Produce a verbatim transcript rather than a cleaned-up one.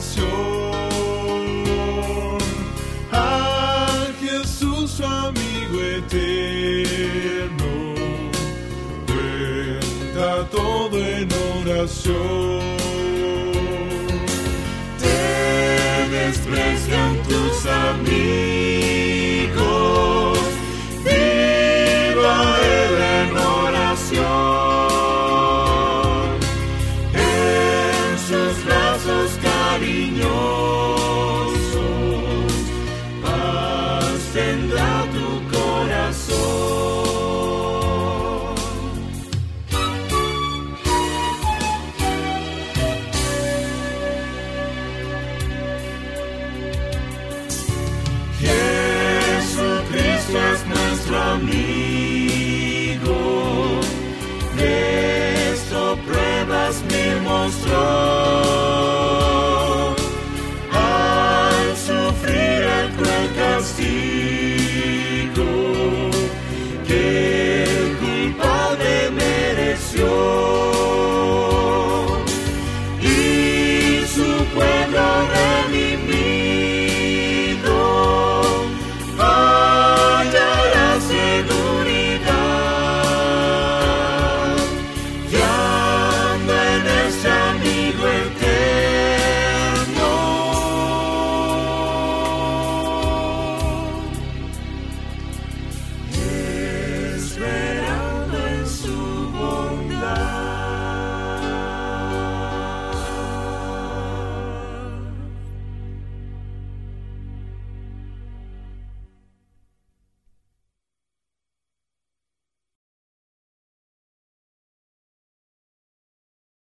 oración. A Jesús, su amigo eterno, cuenta todo en oración. Te desprecian tus amigos, viva Él en oración. En sus brazos cariñosos, paz tendrá tu corazón. Jesucristo es nuestro amigo, de esto pruebas mil mostró.